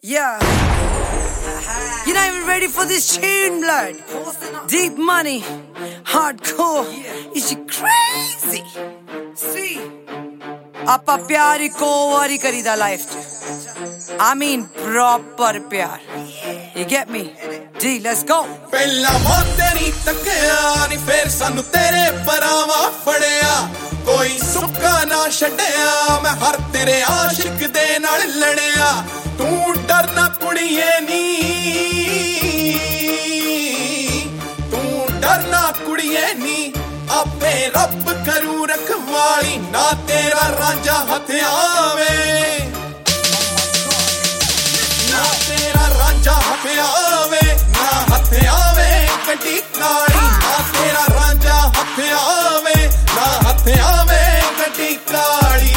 Yeah. You're not even ready for this tune, blood. Deep money, hardcore. Is she crazy? See, ਆਪਾਂ ਪਿਆਰ ਇੱਕੋ ਵਾਰੀ ਕਰੀਦਾ life 'ਚ I mean proper ਪਿਆਰ You get me? G, let's go. ਪਹਿਲਾਂ ਮੌਤ ਨਹੀਂ ਤੱਕਿਆ ਨੀ ਫੇਰ ਸਾਨੂੰ ਤੇਰੇ ਪਰਾਵਾ ਫੜਿਆ ਕੋਈ ਸੁੱਕਾ ਨਾ ਛੱਡਿਆ ਮੈਂ ਹਰ ਤੇਰੇ ਆਸ਼ਿਕ ਦੇ ਨਾਲ ਲੜਿਆ ਤੂੰ ਡਰਨਾ ਕੁੜੀਏ ਨੀ ਤੂੰ ਡਰਨਾ ਕੁੜੀਏ ਨੀ ਆਪੇ ਰੱਬ ਕਰੂ ਰਖਵਾਲੀ ਨਾ ਤੇਰਾ ਰਾਂਝਾ ਹੱਥ ਆਵੇ ਨਾ ਤੇਰਾ ਰਾਂਝਾ ਹੱਥ ਆਵੇ ਨਾ ਹੱਥ ਆਵੇ ਗੱਡੀ ਕਾਲੀ ਨਾ ਤੇਰਾ ਰਾਂਝਾ ਹੱਥ ਆਵੇ ਨਾ ਹੱਥ ਆਵੇ ਗੱਡੀ ਕਾਲੀ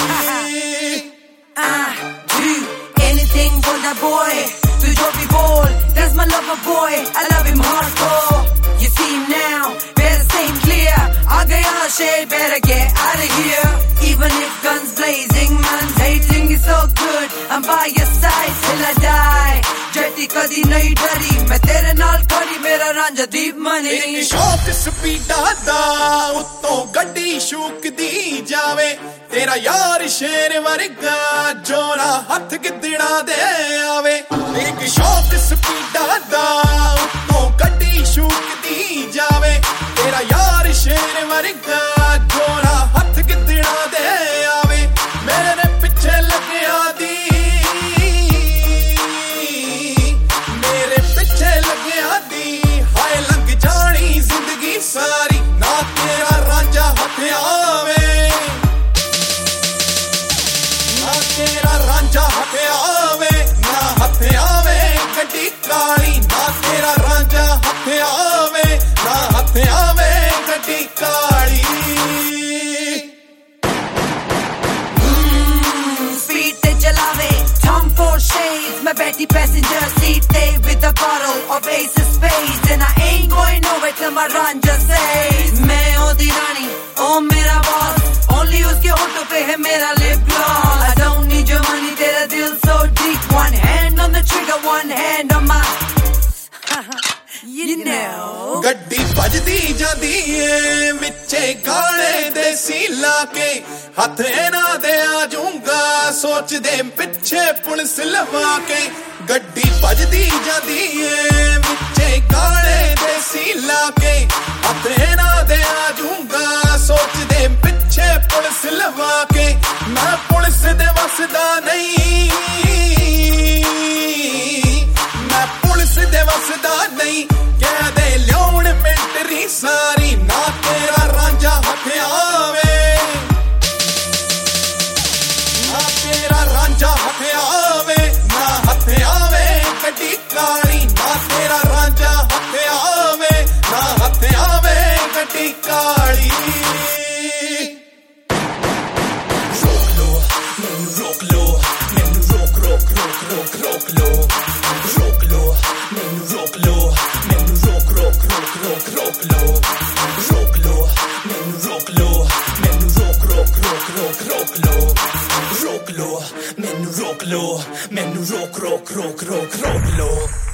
Anything for that boy to drop me ball that's my lover boy I love him hardcore you see him now better seem clear I got your shade better get out of here even if guns blazing man's hating is so good I'm by your side till I die ਜੱਟੀ ਕਦੀ ਨਹੀਂ ਡਰੀ ਮੈਂ ਤੇਰੇ ਨਾਲ ਖੜੀ ਮੇਰਾ ਰਾਂਝਾ ਦੀਪ money ਇੱਕ ਸ਼ੌਕ ਸਪੀਡਾ ਦਾ ਉੱਤੋਂ ਗੱਡੀ ਸ਼ੂਕਦੀ ਜਾਵੇ ਤੇਰਾ ਯਾਰ ਸ਼ੇਰ ਵਰਗਾ ਜੋਰਾ ਹੱਥ ਗਿੱਦੜਾ ਦੇ ਆਵੇ ਇੱਕ ਸ਼ੌਕ ਸਪੀਡਾ ਦਾ ਉੱਤੋਂ ਗੱਡੀ ਸ਼ੂਕਦੀ ਜਾਵੇ ਤੇਰਾ ਯਾਰ ਸ਼ੇਰ ਵਰਗਾ ਜੋਰਾ ਹੱਥ ਗਿੱਦੜਾ ਦੇ ਆਵੇ ਮੇਰੇ ਪਿੱਛੇ ਲੱਗਿਆ ਦੀ ਮੇਰੇ ਪਿੱਛੇ ਲੱਗਿਆ ਦੀ ਹਾਏ ਲੰਘ ਜਾਣੀ ਜ਼ਿੰਦਗੀ ਸਾਰੀ ਨਾ ਤੇਰਾ ਰਾਂਝਾ ਹੱਥ ਆਵੇ ਨਾ ਤੇਰਾ ਰਾਂਝਾ ਹੱਥ ਆਵੇ ਨਾ ਹੱਥ ਆਵੇ ਗੱਡੀ ਕਾਲੀ ਨਾ ਤੇਰਾ ਰਾਂਝਾ ਹੱਥ ਆਵੇ ਨਾ ਹੱਥ ਆਵੇ ਗੱਡੀ ਕਾਲੀ Speed te chalave Tom for shades my betty passenger seat they with a bottle of ace of spades and I ain't going nowhere till my ranja says main odi rani oh mera boss only uske hoton pe hai mera lip gloss I don't need your money tera dil so deep one hand on the trigger one hand on my you know ਗੱਡੀ ਭਜਦੀ ਜਾਂਦੀ ਏ ਵਿੱਚੇ ਗਾਣੇ ਦੇਸੀ ਲਾ ਕੇ ਹੱਥ ਇਹਨਾਂ ਦੇ ਆ ਜਾਊਂਗਾ ਸੋਚਦੇ ਪਿੱਛੇ ਪੁਲਿਸ ਲਵਾ ਕੇ ਗੱਡੀ ਭਜਦੀ ਜਾਂਦੀ ਏ ਵਿੱਚੇ ਗਾਣੇ ਦੇਸੀ ਲਾ ਕੇ ਹੱਥ ਇਹਨਾਂ ਦੇ ਆ ਜਾਊਂਗਾ ਸੋਚਦੇ ਪਿੱਛੇ ਪੁਲਿਸ ਲਵਾ ਕੇ ਮੈਂ ਪੁਲਿਸ ਦੇ ਵਸਦਾ ਨਹੀਂ ਮੈਂ ਪੁਲਿਸ ਦੇ ਵਸਦਾ ਨਹੀਂ ਕਹਿ ਦੇ ਲਿਆਉਣ ਮਿੰਟਰੀ ਸਾਰੀ ਨਾ ਤੇਰਾ ਰਾਂਝਾ ਹੱਥ ਆਵੇ ਨਾ ਤੇਰਾ ਰਾਂਝਾ ਹੱਥ ਆਵੇ ਨਾ ਹੱਥ ਆਵੇ ਗੱਡੀ ਕਾਲੀ ਨਾ ਤੇਰਾ ਰਾਂਝਾ ਹੱਥ ਆਵੇ ਨਾ ਹੱਥ ਆਵੇ ਗੱਡੀ ਕਾਲੀ ਰੋਕ ਲੋ ਮੈਨੂੰ ਰੋਕ ਲੋ ਰੋਕ ਲੋ ਮੈਨੂੰ ਰੋਕ ਲੋ ਮੈਨੂੰ ਰੋਕ ਲੋ ਰੋਕ ਲੋ ਮੈਨੂੰ ਰੋਕ ਲੋ ਮੈਨੂੰ ਰੋਕ ਲੋ ਮੈਨੂੰ ਰੋਕ ਲੋ ਮੈਨੂੰ ਰੋਕ ਲੋ